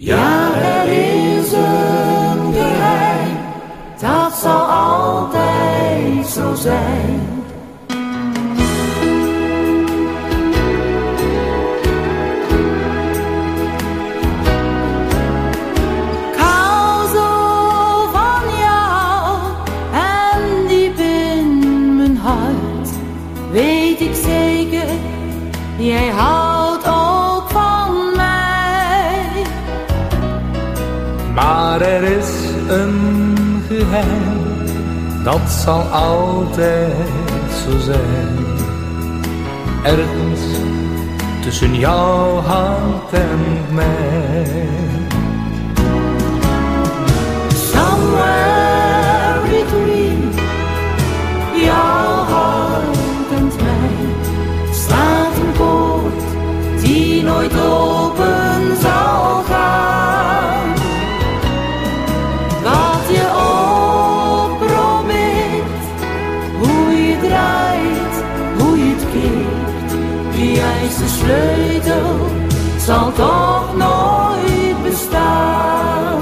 Ja, er is een geheim, dat zal altijd zo zijn. Ik hou zo van jou en diep in mijn hart weet ik zeker, jij houdt ook van mij. Maar er is een geheim, dat zal altijd zo zijn. Ergens tussen jouw hart en mij. Somewhere between jouw hart en mij staat een poort die nooit open zal gaan. Wat je ook probeert, hoe je draait, hoe je het keert, die juiste sleutel zal toch nooit bestaan.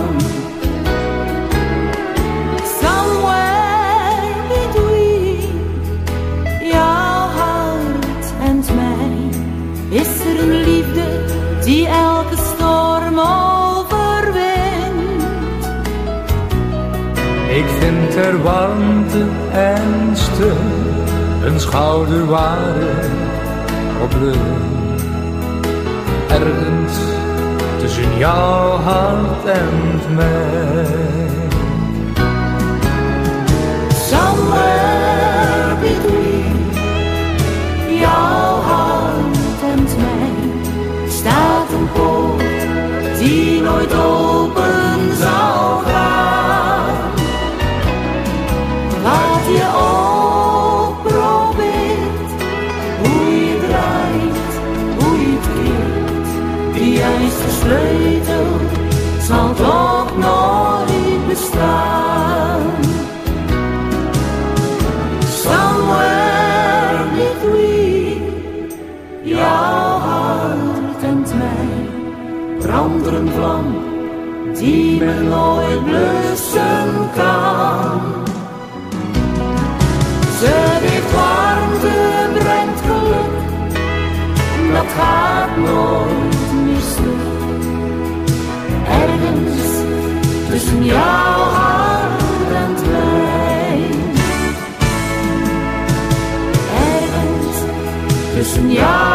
Somewhere between jouw hart en mij is er een liefde die elke storm overwint. Ik vind er warmte en steun, een schouder waar ik op leun. Ergens tussen jouw hart en mij. Somewhere between jouw hart en mij staat een poort die nooit open zal gaan. Wat je ook probeert, hoe je draait, hoe je het keert, die juiste sleutel zal toch nooit bestaan. Somewhere between jouw hart en mij brandt er een vlam die men nooit blussen kan. Ze geeft warmte, brengt geluk, dat gaat nooit mislukken. Ergens tussen jouw hart en mij. Ergens tussen jou